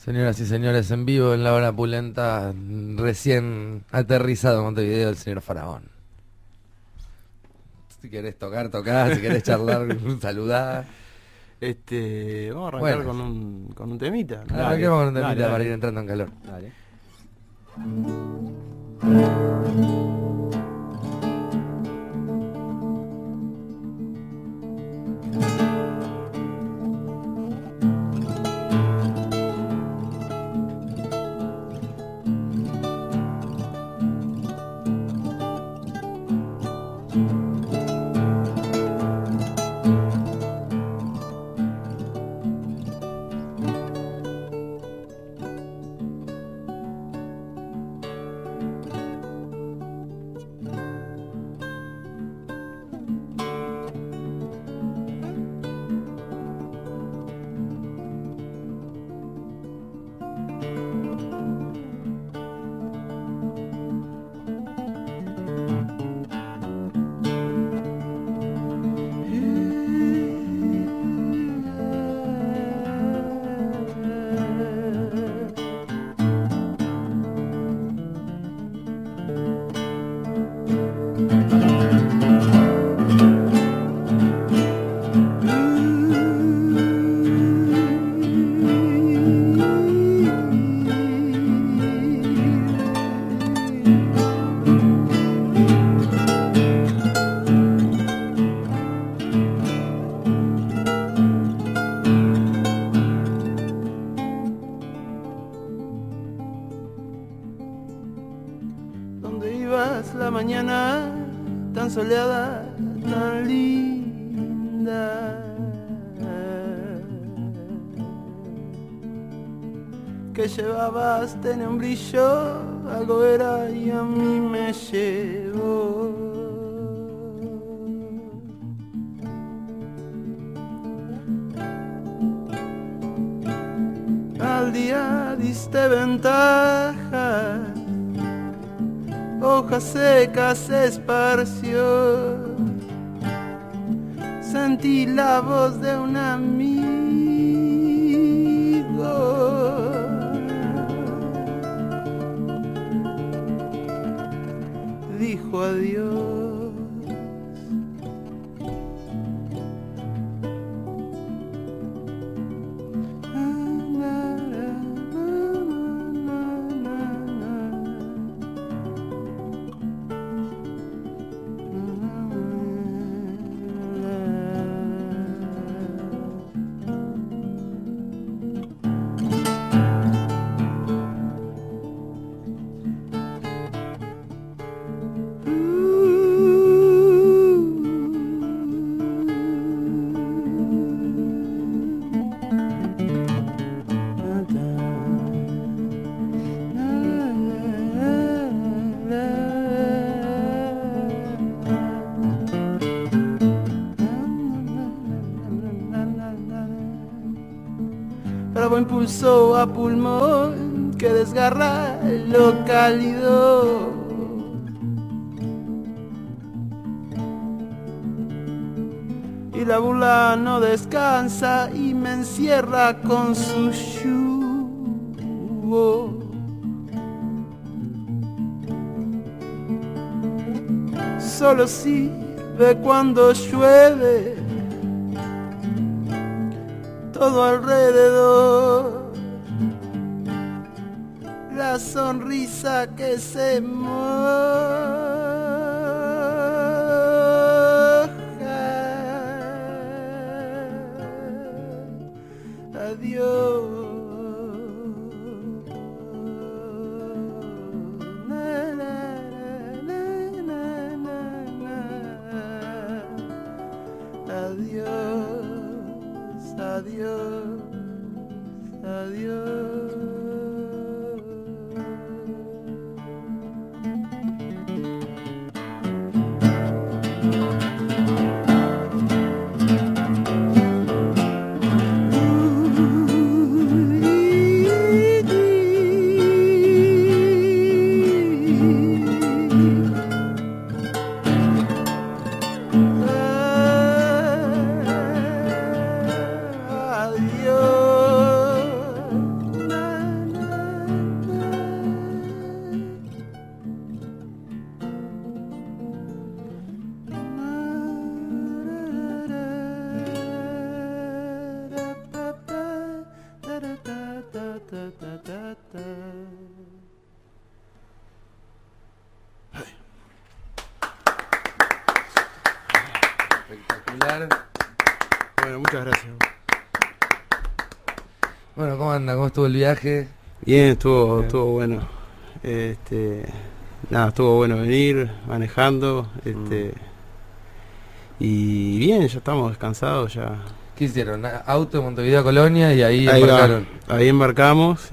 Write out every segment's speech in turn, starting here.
Señoras y señores, en vivo en la hora pulenta, recién aterrizado en Montevideo el señor Faraón. Si querés tocar, tocá, si querés charlar, saludá. Vamos a arrancar Bueno, con un temita, ¿no? arranquemos con un temita dale. para ir entrando en calor. Dale. ¿Dónde ibas la mañana tan soleada, tan linda? Que llevabas, tenía un brillo, algo era y a mí me llevó. Al día diste ventaja, hojas secas se esparció. Sentí la voz de un amigo. Dijo adiós. Bravo impulso a pulmón que desgarra lo cálido. Y la burla no descansa y me encierra con su yugo. Solo sirve cuando llueve todo alrededor, la sonrisa que se moja. Adiós. Na, na, na, na, na, na. Adiós, adiós, adiós. ta, ta, ta, ta. Espectacular. Bueno, muchas gracias. Bueno, ¿cómo anda? ¿Cómo estuvo el viaje? Bien, estuvo bueno. Nada, estuvo bueno venir manejando, y bien, ya estamos descansados ya. ¿Qué hicieron? Auto de Montevideo a Colonia y ahí Ahí embarcaron. Ahí embarcamos,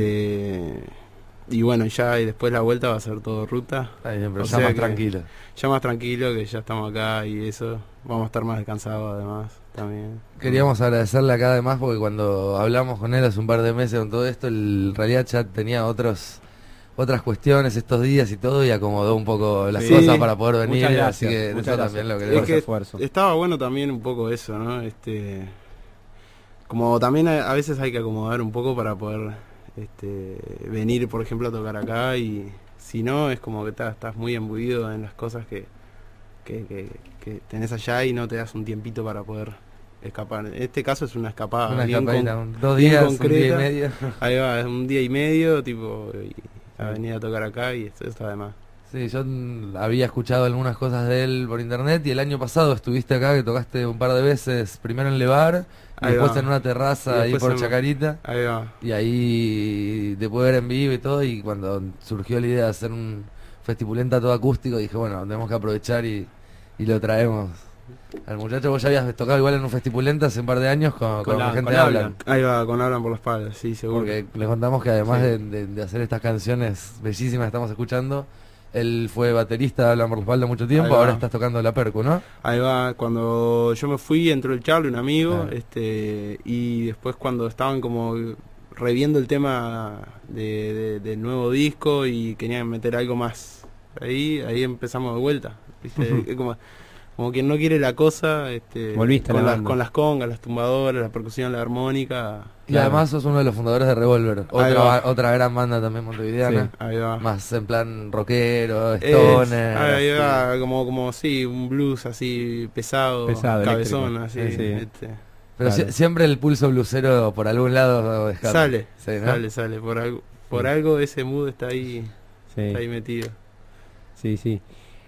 y bueno, y después la vuelta va a ser todo ruta. Ahí bien, pero O ya sea más que tranquilo. Ya más tranquilo, que ya estamos acá y eso. Vamos a estar más descansados además también. Queríamos agradecerle acá además porque cuando hablamos con él hace un par de meses con todo esto, en realidad ya tenía otras cuestiones estos días y todo, y acomodó un poco las Sí. cosas para poder venir, Muchas así gracias, que muchas eso gracias. también lo Es queremos. que esfuerzo. estaba bueno también un poco eso, ¿no? Como también a veces hay que acomodar un poco para poder venir, por ejemplo, a tocar acá, y si no, es como que estás muy embuido en las cosas que tenés allá y no te das un tiempito para poder escapar. En este caso es una escapada. Una bien escapadita, con- 2 bien días, concreta. un día y medio. Ahí va, es un día y medio, tipo, y a venir a tocar acá, y esto está de más. Sí, yo había escuchado algunas cosas de él por internet, y el año pasado estuviste acá, que tocaste un par de veces, primero en Levar, y Ahí después va. en una Y terraza ahí después por en- Chacarita, Ahí va. y ahí te pude ver en vivo y todo, y cuando surgió la idea de hacer un Festipulenta todo acústico, dije, bueno, tenemos que aprovechar y lo traemos al muchacho. Vos ya habías tocado igual en un Festipulenta hace un par de años con la gente con de Hablan. Hablan. Ahí va, con Hablan por la espalda, sí, seguro. Porque les contamos que además Sí. de hacer estas canciones bellísimas que estamos escuchando, él fue baterista de Hablan por la espalda mucho tiempo, Ahí va. ahora estás tocando la percu, ¿no? Ahí va, cuando yo me fui entró el Charlie, un amigo, Claro. y después cuando estaban como reviendo el tema del nuevo disco y querían meter algo más, ahí empezamos de vuelta, ¿viste? Es como quien no quiere la cosa, Volviste a con la las, banda. con las congas, las tumbadoras, la percusión, la armónica. Y además sos uno de los fundadores de Revolver, Ahí va. otra gran banda también montevideana, Sí. Ahí va. más en plan rockero, Es- stoner. ahí así. va, como sí, un blues así pesado, cabezón, eléctrico. así. Sí. Pero Claro. Siempre el pulso blusero por algún lado escapa. Sale, Sí, ¿no? sale, por algo ese mood está ahí metido. Sí.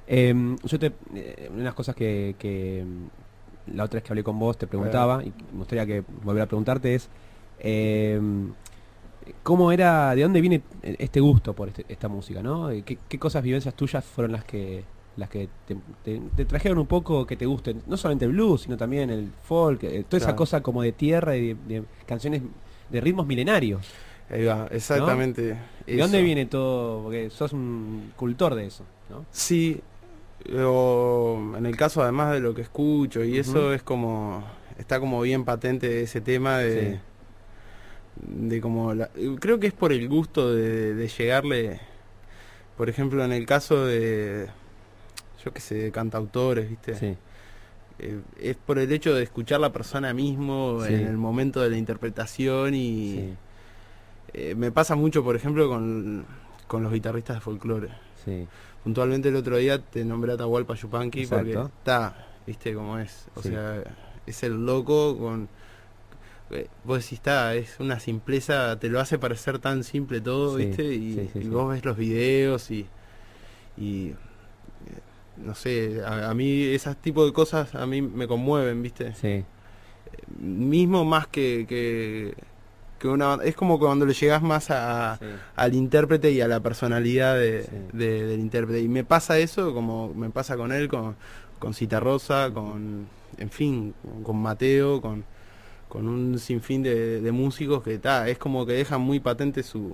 Unas cosas que la otra vez que hablé con vos te preguntaba, y me gustaría que volver a preguntarte es, ¿cómo era, de dónde viene gusto por esta música, ¿no? ¿Qué cosas, vivencias tuyas fueron las que te trajeron un poco que te gusten? No solamente el blues, sino también el folk, toda esa Claro. cosa como de tierra y de canciones de ritmos milenarios. Ahí va, exactamente. ¿De dónde viene todo? Porque sos un cultor de eso, ¿no? Sí, en el caso además de lo que escucho y eso es como, está como bien patente ese tema de como, creo que es por el gusto de llegarle, por ejemplo en el caso de, yo qué sé, de cantautores, ¿viste? Sí. Es por el hecho de escuchar a la persona mismo Sí. en el momento de la interpretación y... Sí. Me pasa mucho, por ejemplo, con los guitarristas de folclore. Sí. Puntualmente el otro día te nombré a Atahualpa Yupanqui porque Exacto. está, viste cómo es. O Sí. sea, es el loco con... vos decís, es una simpleza, te lo hace parecer tan simple todo, Sí, viste. Y, sí, y sí. vos ves los videos y no sé, a mí esas tipos de cosas a mí me conmueven, viste. Sí. Mismo más que una banda. Es como cuando le llegás más Sí. al intérprete y a la personalidad Sí. del intérprete. Y me pasa eso como me pasa con él, con Citarrosa, en fin, con Mateo, con un sinfín de músicos que es como que dejan muy patente su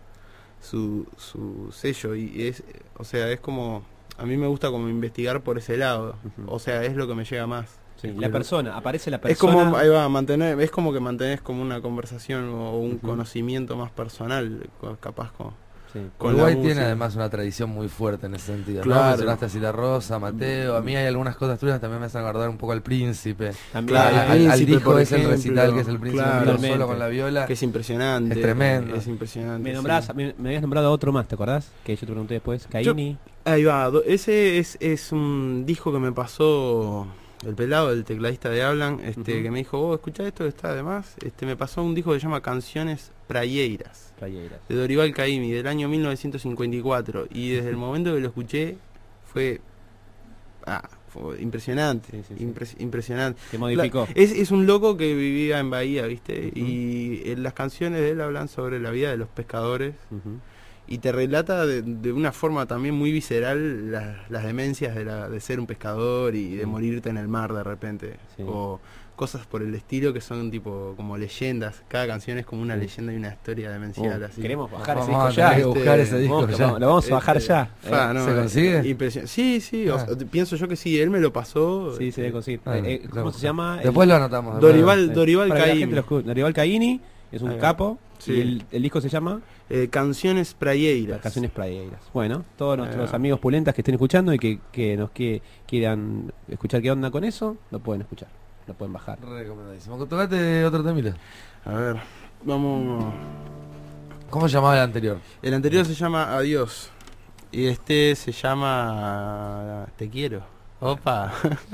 sello. Y o sea, es como, a mí me gusta como investigar por ese lado. Ujú. O sea, es lo que me llega más. Sí, la persona, aparece la Es persona. como, ahí va, es como que mantenés como una conversación o un Ujú. conocimiento más personal, capaz Sí. con Uruguay la tiene música. además una tradición muy fuerte en ese sentido, ¿no? Claro. Mencionaste a Citarrosa, Mateo, a mí hay algunas cosas tuyas que también me hacen acordar un poco al Príncipe. También. Claro, al Príncipe, disco por es el ejemplo, recital que es el Príncipe claro. en vivo Totalmente. solo con la viola. Que es impresionante. Es tremendo. Es impresionante. Me sí. nombrás, me habías nombrado a otro más, ¿te acordás? Que yo te pregunté después. Caini. Ahí va, ese es un disco que me pasó el pelado, el tecladista de Hablan, que me dijo, vos escuchá esto que está además, me pasó un disco que se llama Canciones Praieiras, de Dorival Caymmi, del año 1954, y desde el momento que lo escuché fue impresionante, impresionante. Te modificó. Es un loco que vivía en Bahía, ¿viste? Y las canciones de él hablan sobre la vida de los pescadores. Y te relata de una forma también muy visceral las demencias de ser un pescador y de morirte en el mar de repente. O cosas por el estilo que son tipo como leyendas. Cada canción es como una leyenda y una historia demencial. Así. Queremos bajar ese Vamos disco a tener ya. que buscar ese disco ya. Lo vamos a bajar ya. ¿Se consigue? Sí, pienso yo que sí, él me lo pasó. Sí, se debe conseguir. ¿Cómo claro. se llama? Después lo anotamos. Dorival Para que la gente Caymmi. lo escuche. Dorival Caymmi es un capo. Sí. Y el disco se llama Canciones Praieiras. Canciones Praieiras. Bueno, todos nuestros amigos pulentas que estén escuchando y que quieran escuchar qué onda con eso, lo pueden escuchar, lo pueden bajar. Recomendadísimo. Tocate otro temita. A ver, vamos. ¿Cómo se llamaba el anterior? El anterior se llama Adiós. Y este se llama Te quiero. Opa.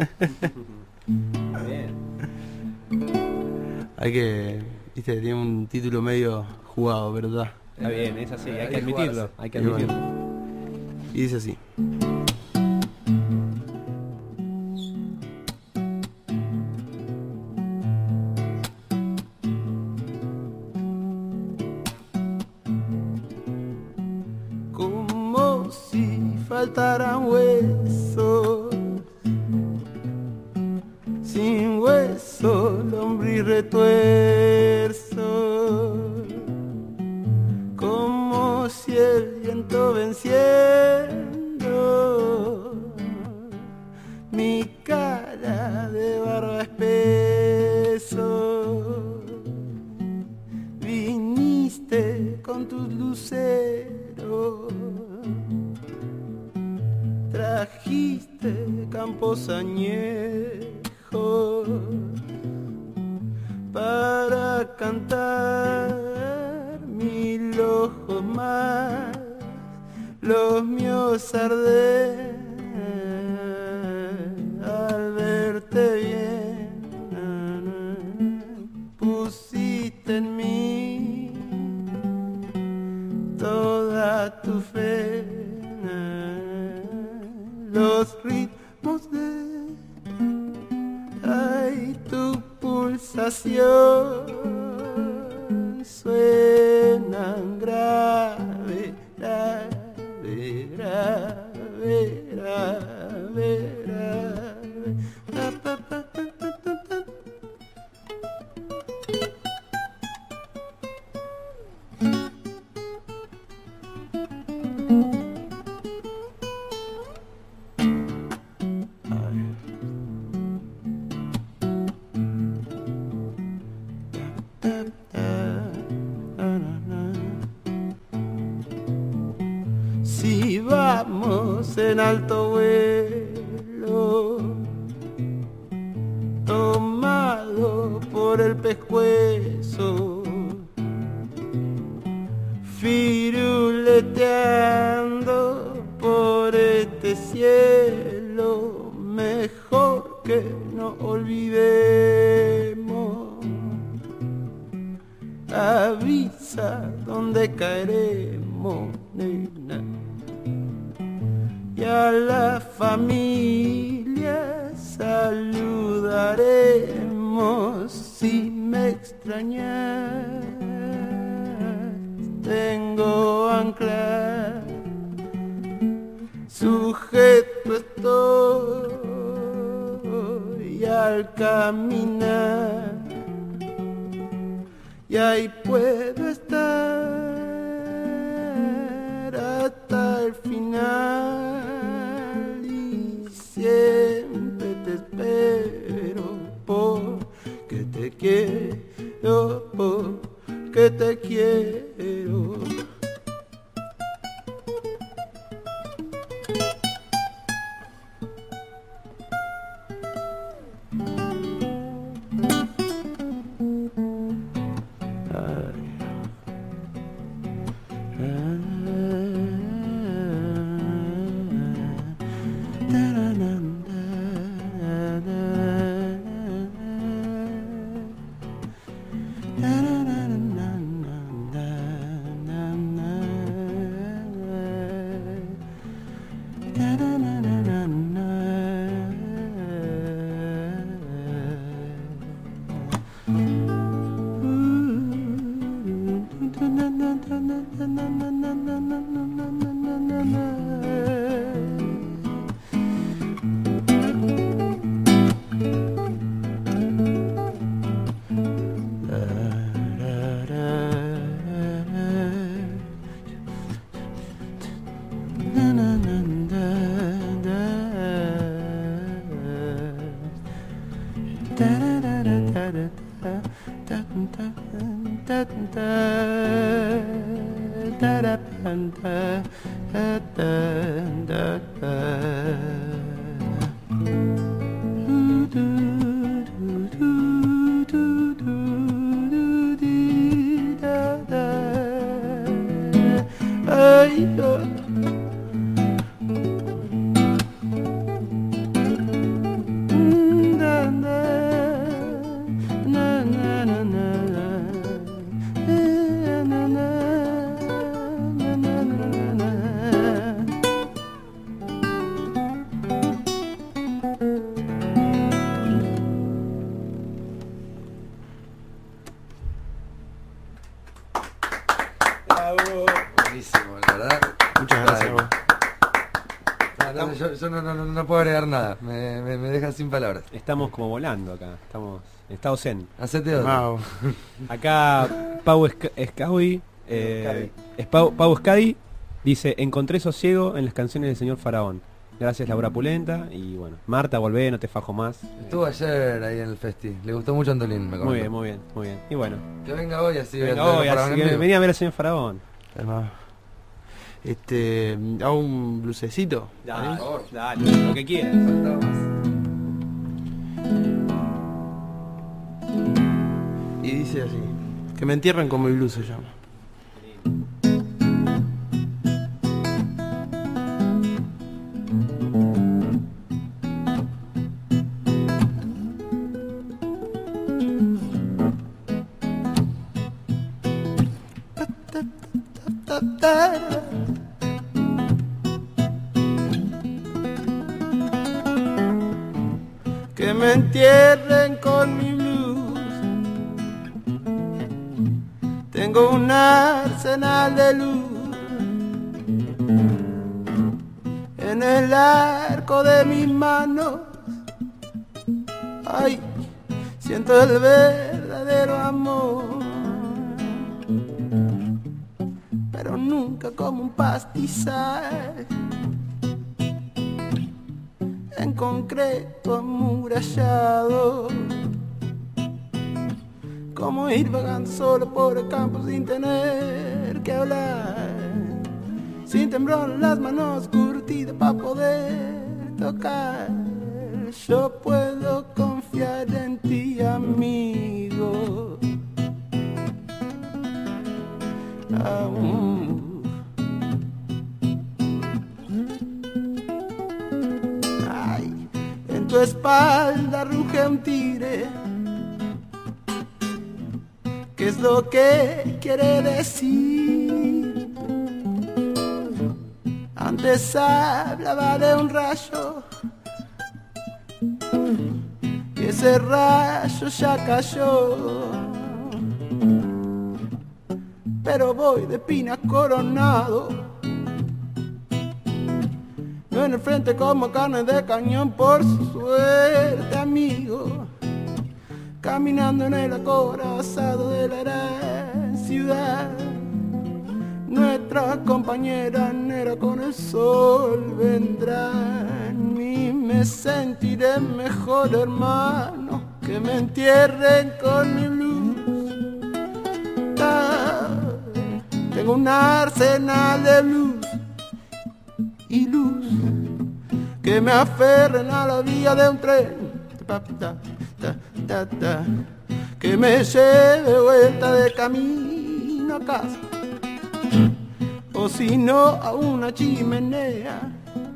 Bien. Hay que... Viste, tiene un título medio jugado, ¿verdad? Está bien, es así, hay que Hay que admitirlo. jugarse. Hay que Y bueno. admitirlo. Y dice así. Como si faltaran huesos, sin hueso, lombriz retuerzo, como si el viento venciendo mi cara de barba espeso, viniste con tus luceros, trajiste campos añejos para cantar 1000 ojos más, los míos arder al verte bien, pusiste en mí toda tu fe, los ritmos de tu pulsación suenan grave, grave, grave, grave, grave. Pa, pa, pa, pa, pa, pa, pa. Si vamos en alto vuelo, tomado por el pescuezo, firuleteando por este cielo, mejor que no olvidemos. Avisa dónde caeremos, nena. Y a la familia saludaremos. Si me extrañas, tengo ancla, sujeto estoy al caminar, y ahí puedo estar hasta el final, y siempre te espero porque te quiero, porque te quiero. Buenísimo, la verdad. Muchas gracias. vos. Yo no puedo agregar nada, me deja sin palabras. Estamos como volando acá, estamos en estado zen. Hacete otro. Mau. Acá Pau Escaudi, Pau Escadi dice: encontré sosiego en las canciones del señor Faraón. Gracias Laura Pulenta. Y bueno, Marta, volvé, no te fajo más. Estuvo ayer ahí en el festi, le gustó mucho a Antolín, me comentó. Muy bien. Y bueno, Que venga hoy así. venga voy a hoy, traer así Faraón que en vivo. venía a ver al señor Faraón. Además, hago un blusecito. Dale, por favor. dale, lo que quieras. Faltaba más. Y dice así: que me entierren con mi blues se llama. Que me entierren con mi blues. Tengo un arsenal de luz en el arco de mis manos. Ay, siento el verdadero amor, pero nunca como un pastizal en concreto amurallado, como ir vagando solo por el campo sin tener que hablar, sin temblor en las manos curtidas para poder tocar. Yo puedo confiar en ti, amigo. Ay, en tu espalda ruge un tigre. ¿Qué es lo que quiere decir? Antes hablaba de un rayo y ese rayo ya cayó. Pero voy de Pinas Coronado, no en el frente como carne de cañón, por suerte, amigo. Caminando en el acorazado de la gran ciudad, nuestra compañera negra con el sol vendrá. Y me sentiré mejor, hermano, que me entierren con mi blues. Tengo un arsenal de blues y luz que me aferren a la vía de un tren, que me lleve vuelta de camino a casa, o si no a una chimenea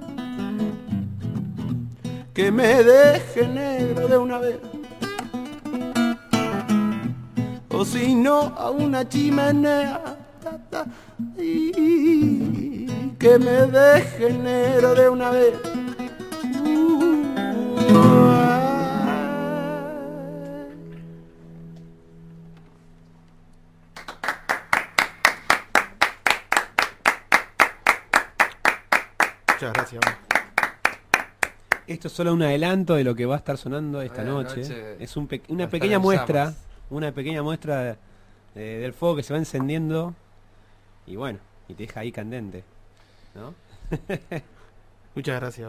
que me deje negro de una vez, o si no a una chimenea y que me deje negro de una vez. Muchas gracias. Esto es solo un adelanto de lo que va a estar sonando esta noche. Es una pequeña muestra, del fuego que se va encendiendo y bueno, y te deja ahí candente, ¿no? Muchas gracias.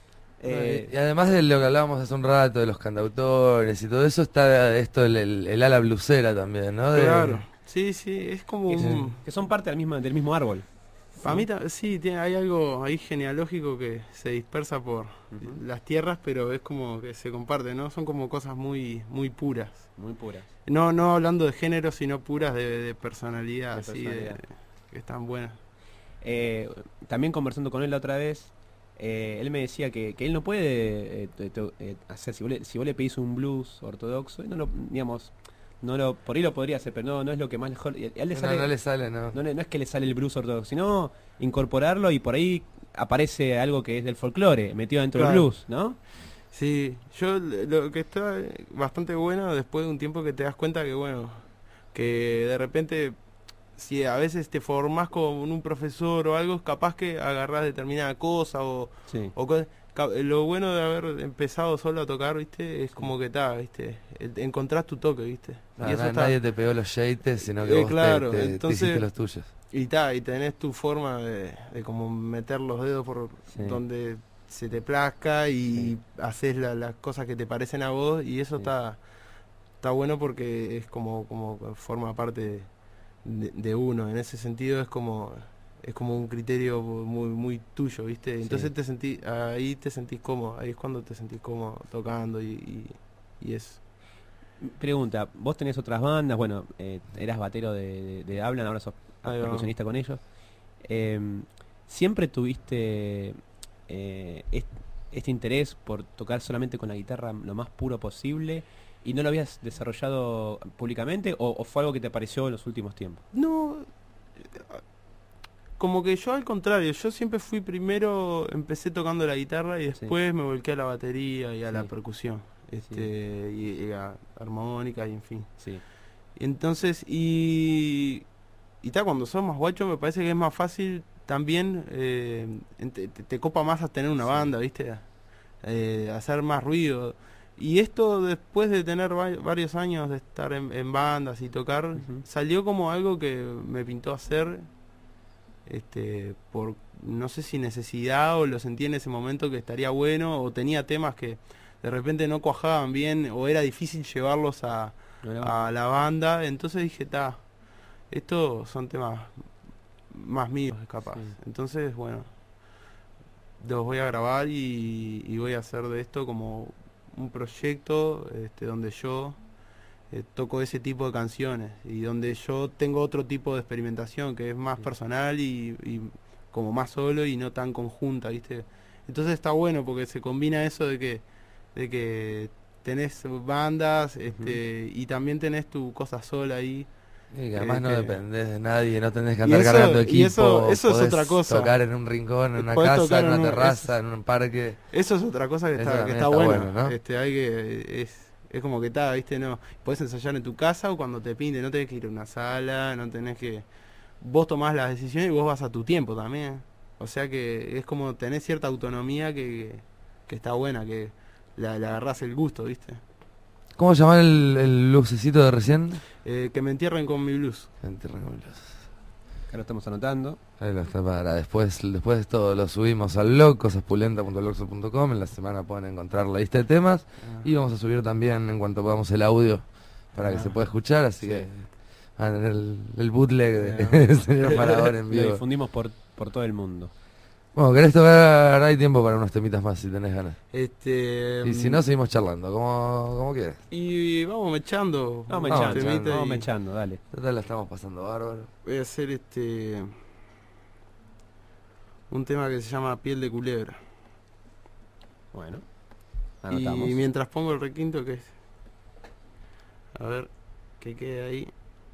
Y además de lo que hablábamos hace un rato, de los cantautores y todo eso, está esto, el ala blusera también, ¿no? Claro, sí, es como que son parte del mismo árbol. Para mí sí, hay algo ahí genealógico que se dispersa por las tierras, pero es como que se comparte, ¿no? Son como cosas muy muy puras. Muy puras. No hablando de género, sino puras de personalidad, que están buenas. También conversando con él la otra vez, él me decía que él no puede hacer, si vos le pedís un blues ortodoxo, no lo, digamos, por ahí lo podría hacer, pero no es lo que más mejor. No le sale, no. No es que le sale el blues ortodoxo, sino incorporarlo y por ahí aparece algo que es del folclore, metido dentro del blues, ¿no? Sí, yo lo que está bastante bueno después de un tiempo que te das cuenta que bueno, que de repente si a veces te formás con un profesor o algo, capaz que agarrás determinada cosa o lo bueno de haber empezado solo a tocar, ¿viste? Es como que ¿viste? Encontrás tu toque, ¿viste? Y eso nadie te pegó los yates, sino que vos entonces, te hiciste los tuyos. Y tenés tu forma de como meter los dedos por donde se te plazca y haces las cosas que te parecen a vos y eso está bueno porque es como forma parte de uno. En ese sentido es como un criterio muy muy tuyo, ¿viste? Entonces ahí te sentís cómodo, ahí es cuando te sentís cómodo tocando y eso. Pregunta, vos tenés otras bandas, bueno, eras batero de Hablan, ahora sos percusionista con ellos. ¿Siempre tuviste este interés por tocar solamente con la guitarra lo más puro posible y no lo habías desarrollado públicamente o fue algo que te apareció en los últimos tiempos? No, como que yo al contrario, yo siempre empecé tocando la guitarra y después me volqué a la batería y a la percusión, y a armónica y en fin. Sí. Entonces, cuando sos más guacho me parece que es más fácil también, te copa más a tener una banda, ¿viste? Hacer más ruido. Y esto después de tener varios años de estar en bandas y tocar, salió como algo que me pintó hacer, por no sé si necesidad o lo sentí en ese momento que estaría bueno, o tenía temas que de repente no cuajaban bien o era difícil llevarlos a la banda, entonces dije, estos son temas más míos capaz, entonces bueno, los voy a grabar y voy a hacer de esto como un proyecto donde yo toco ese tipo de canciones y donde yo tengo otro tipo de experimentación que es más personal y como más solo y no tan conjunta, ¿viste? Entonces está bueno porque se combina eso de que tenés bandas y también tenés tu cosa sola ahí. Y que además no dependés de nadie, no tenés que andar cargando equipo. Y eso es otra cosa. Tocar en un rincón, en una casa, en una terraza, en un parque. Eso es otra cosa que está bueno, ¿no? Es como que ¿viste? No, podés ensayar en tu casa o cuando te pinte, no tenés que ir a una sala, no tenés que... Vos tomás las decisiones y vos vas a tu tiempo también. O sea que es como tenés cierta autonomía que está buena, que le agarrás el gusto, ¿viste? ¿Cómo llamar el lucecito de recién? Que me entierren con mi blues. Que me entierren con mi blues. Acá lo estamos anotando. Ahí lo está para después de todo lo subimos al blog, cosaspulenta.blogspot.com. En la semana pueden encontrar la lista de temas y vamos a subir también en cuanto podamos el audio para que se pueda escuchar, así que van a tener el bootleg de señor Parador en vivo. Lo difundimos por todo el mundo. Bueno, ¿querés tocar? Hay tiempo para unos temitas más si tenés ganas. Y si no, seguimos charlando, como quieras. Y vamos mechando. Vamos mechando, dale. Total, la estamos pasando bárbaro. Voy a hacer un tema que se llama Piel de Culebra. Bueno, anotamos. Y mientras pongo el requinto, que es... A ver, que quede ahí.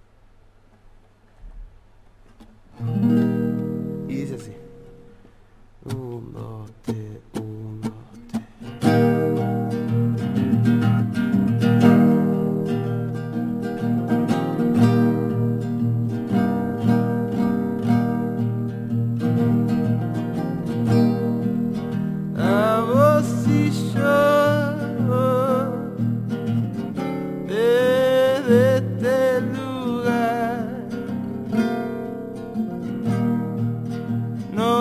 Y dice así. 1, 2, 3, 1, 2, 3.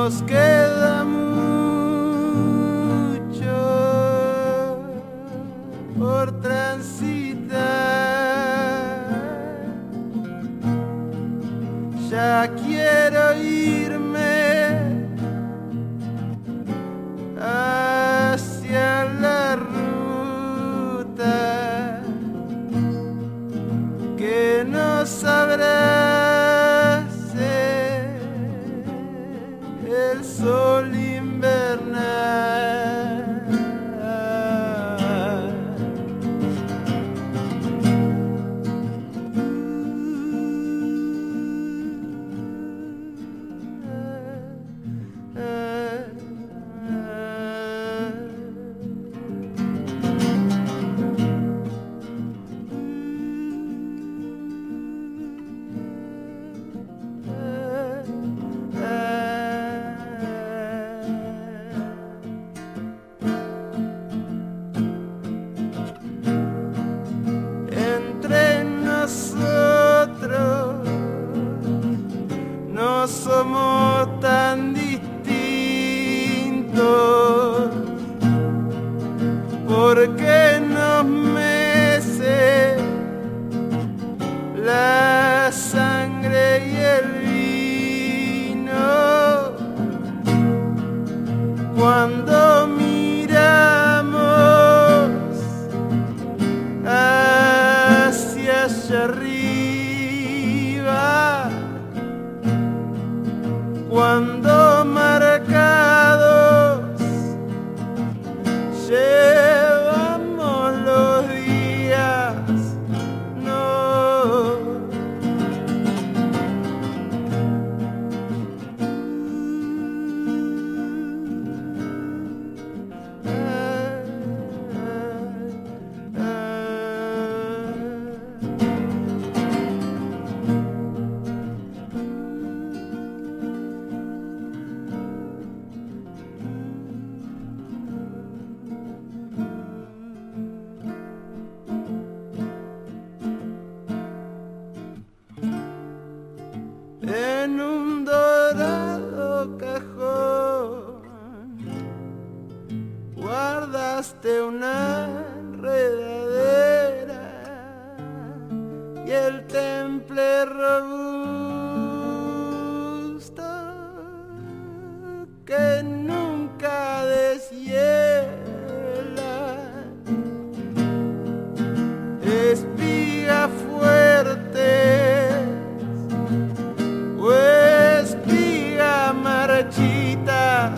nos queda mucho por transitar. Ya quiero irme hacia la ruta que nos abrace el sol invernal. Entre nosotros no somos tan distintos, porque nos mece la sangre y el vino cuando miramos hacia allá arriba, cuando marcados llevamos los días, no. En un dorado cajón guardaste una enredadera y el temple robusto que nunca deshiela, espiga fuerte o espiga marchitas.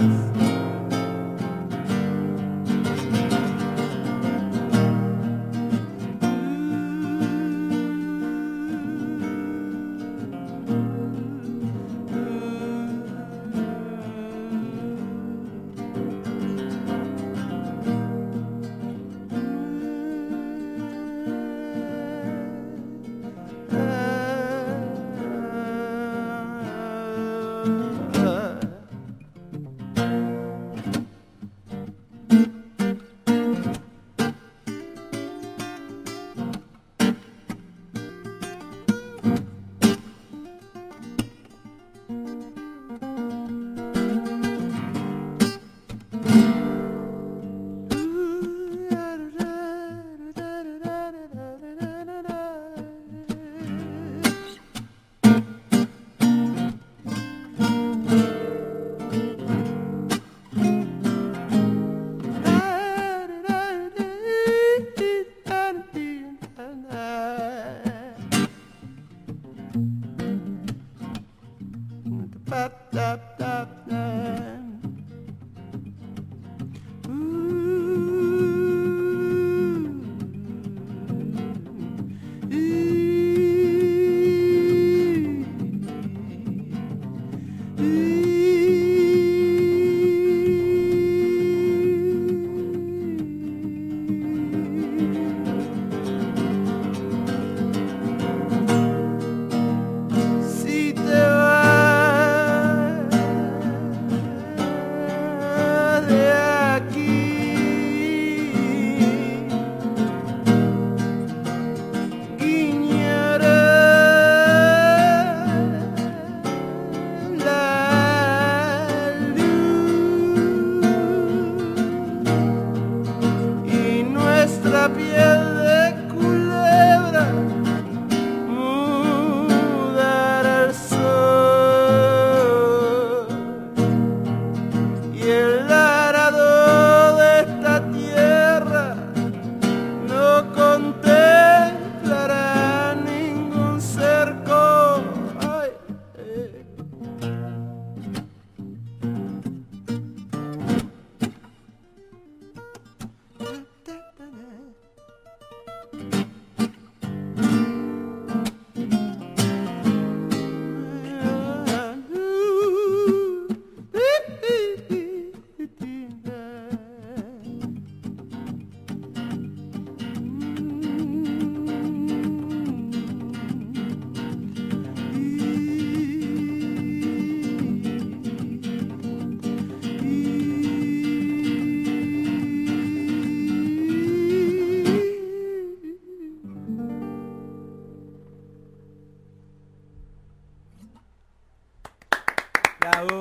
Bravo.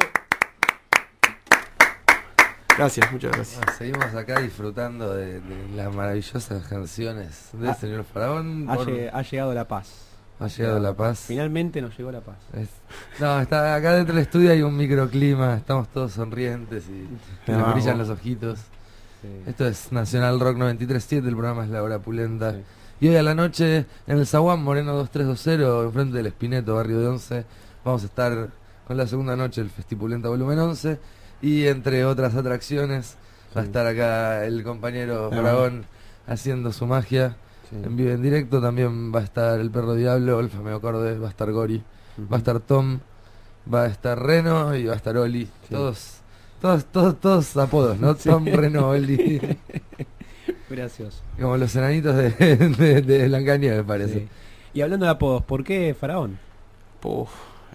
Gracias, muchas gracias. Seguimos acá disfrutando de las maravillosas canciones del señor Faraón. Ha llegado la paz. Ha llegado la paz. Finalmente nos llegó la paz. No, está acá dentro del estudio, hay un microclima, estamos todos sonrientes y nos brillan los ojitos. Sí. Esto es Nacional Rock 93.7, el programa es La Hora Pulenta. Sí. Y hoy a la noche en el Zaguán Moreno 2320, enfrente del Espineto, barrio de Once, vamos a estar con la segunda noche del Festipulenta Volumen 11. Y entre otras atracciones va a estar acá el compañero Faraón haciendo su magia en vivo en directo. También va a estar el Perro Diablo, el Fameo Cordes, va a estar Gori, va a estar Tom, va a estar Reno y va a estar Oli. Sí. Todos apodos, ¿no? Sí. Tom, Reno, Oli. Gracioso. Como los enanitos de Blancanieves, me parece. Sí. Y hablando de apodos, ¿por qué Faraón? Puf,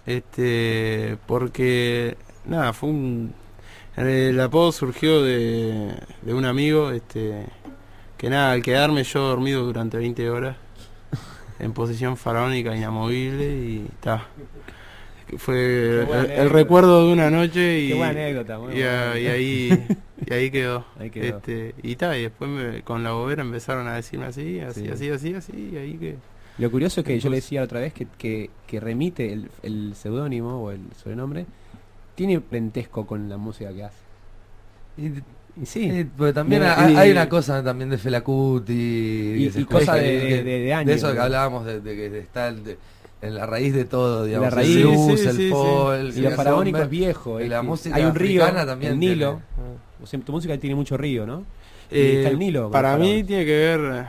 porque nada, el apodo surgió de un amigo, que nada, al quedarme yo dormido durante 20 horas en posición faraónica inamovible y está. Fue el recuerdo de una noche y, Qué buena anécdota, y ahí quedó. Ahí quedó. Y después con la bobera empezaron a decirme así, y ahí que... Lo curioso es que yo le decía otra vez que remite el seudónimo o el sobrenombre, tiene parentesco con la música que hace. Y sí. Porque también hay una cosa también de Fela Kuti y cosa de años. De eso que hablábamos, de que está en la raíz de todo, digamos. La raíz, el blues, sí, el sí, folk. Y lo faraónico es viejo. Y la música hay un río, africana también el Nilo. tiene. O sea, tu música tiene mucho río, ¿no? Y está el Nilo. Para con mí faraón. tiene que ver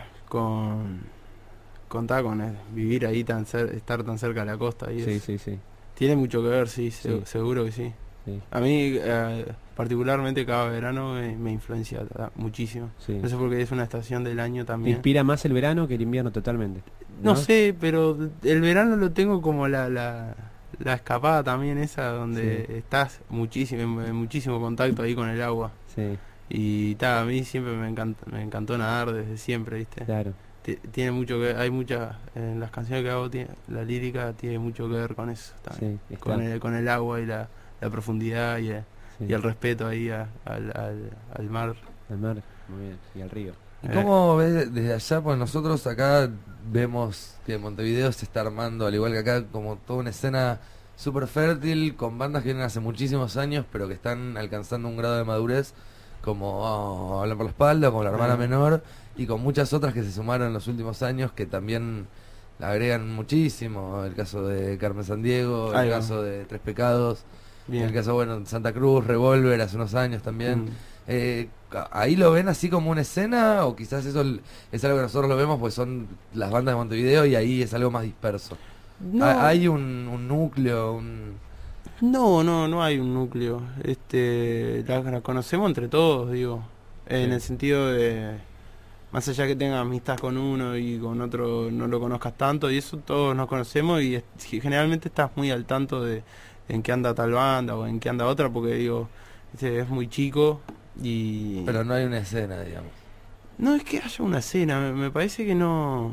con vivir ahí estar tan cerca de la costa. Ahí Sí. tiene mucho que ver, sí. Sí. Seguro que sí. Sí. A mí particularmente cada verano me influencia muchísimo. Sí. No sé por qué es una estación del año Te también. inspira más el verano que el invierno totalmente. No sé, pero el verano lo tengo como la escapada también esa donde estás en muchísimo contacto ahí con el agua. Sí, Y a mí siempre me encantó nadar desde siempre, ¿viste? claro. Tiene mucho que hay muchas en las canciones que hago, la lírica tiene mucho que ver con eso también, Sí, está. con el agua y la profundidad y Sí. el respeto ahí al mar. Al mar, muy bien. Y al río. ¿Y cómo ves desde allá? Pues nosotros acá vemos que Montevideo se está armando, al igual que acá, como toda una escena súper fértil, con bandas que vienen hace muchísimos años, pero que están alcanzando un grado de madurez, como Hablan por la Espalda, como La Hermana Menor, y con muchas otras que se sumaron en los últimos años, que también agregan muchísimo. El caso de Carmen Sandiego, Ahí el va. caso de Tres Pecados, Bien. el caso, bueno, Santa Cruz, Revolver, hace unos años también. ¿Ahí lo ven así como una escena o quizás eso es algo que nosotros lo vemos pues son las bandas de Montevideo y ahí es algo más disperso? No, ¿Hay un núcleo? no hay un núcleo. La conocemos entre todos, digo, en el sentido de más allá que tengas amistad con uno y con otro no lo conozcas tanto y eso todos nos conocemos y generalmente estás muy al tanto de en qué anda tal banda o en qué anda otra porque digo, es muy chico y... Pero no hay una escena, digamos. No es que haya una escena, me parece que no...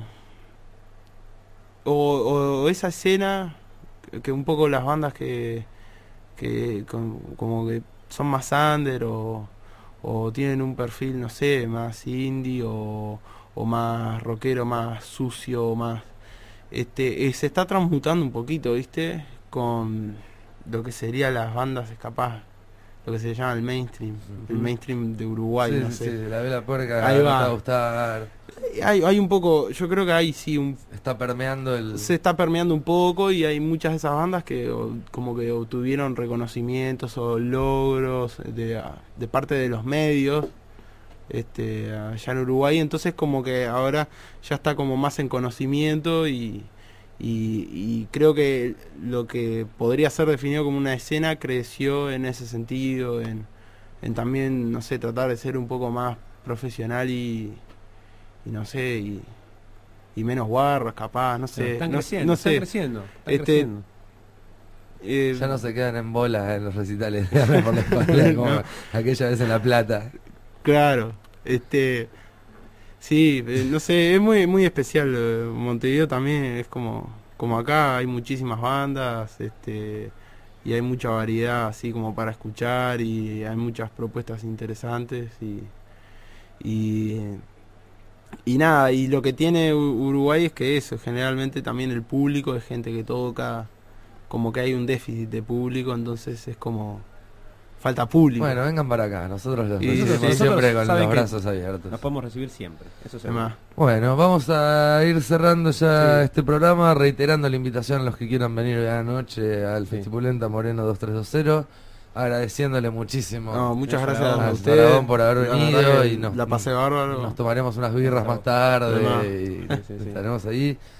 O esa escena, que un poco las bandas que como que son más under o tienen un perfil, no sé, más indie o más rockero, más sucio, más... se está transmutando un poquito, ¿viste? Con lo que serían las bandas capaz, lo que se llama el mainstream, el mainstream de Uruguay, Sí, no sí, sé. sí, la Vela Puerca Ahí no va. te va a gustar. Hay un poco, yo creo que hay sí Está permeando se está permeando un poco y hay muchas de esas bandas que como que obtuvieron reconocimientos o logros de parte de los medios allá en Uruguay, entonces como que ahora ya está como más en conocimiento y creo que lo que podría ser definido como una escena creció en ese sentido, en también, no sé, tratar de ser un poco más profesional y no sé, y menos guarros capaz, no sé. Están no, creciendo, no están sé. creciendo. Están creciendo. ya no se quedan en bolas en los recitales de Hablan por la Espalda como No. aquella vez en La Plata. Claro, sí, no sé, es muy muy especial. Montevideo también es como acá, hay muchísimas bandas, y hay mucha variedad así como para escuchar y hay muchas propuestas interesantes y, y nada, y lo que tiene Uruguay es que eso, generalmente también el público es gente que toca, como que hay un déficit de público, entonces es como falta público. Bueno, vengan para acá, nosotros los Y recibimos nosotros siempre con saben los que brazos abiertos. Nos podemos recibir siempre. Eso se Además, Bueno, vamos a ir cerrando ya Sí. este programa, reiterando la invitación a los que quieran venir hoy a la noche al Sí. Festipulenta Moreno 2320, agradeciéndole muchísimo no, muchas Eso, gracias a al ustedes Faraón por haber La venido verdad que y nos la pasé bárbaro. nos tomaremos unas birras más tarde Además. y Sí. estaremos ahí.